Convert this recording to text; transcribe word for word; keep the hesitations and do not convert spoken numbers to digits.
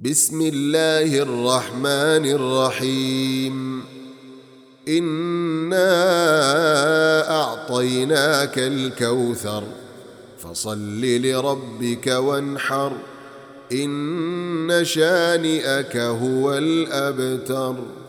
بسم الله الرحمن الرحيم إنا أعطيناك الكوثر فصل لربك وانحر إن شانئك هو الأبتر.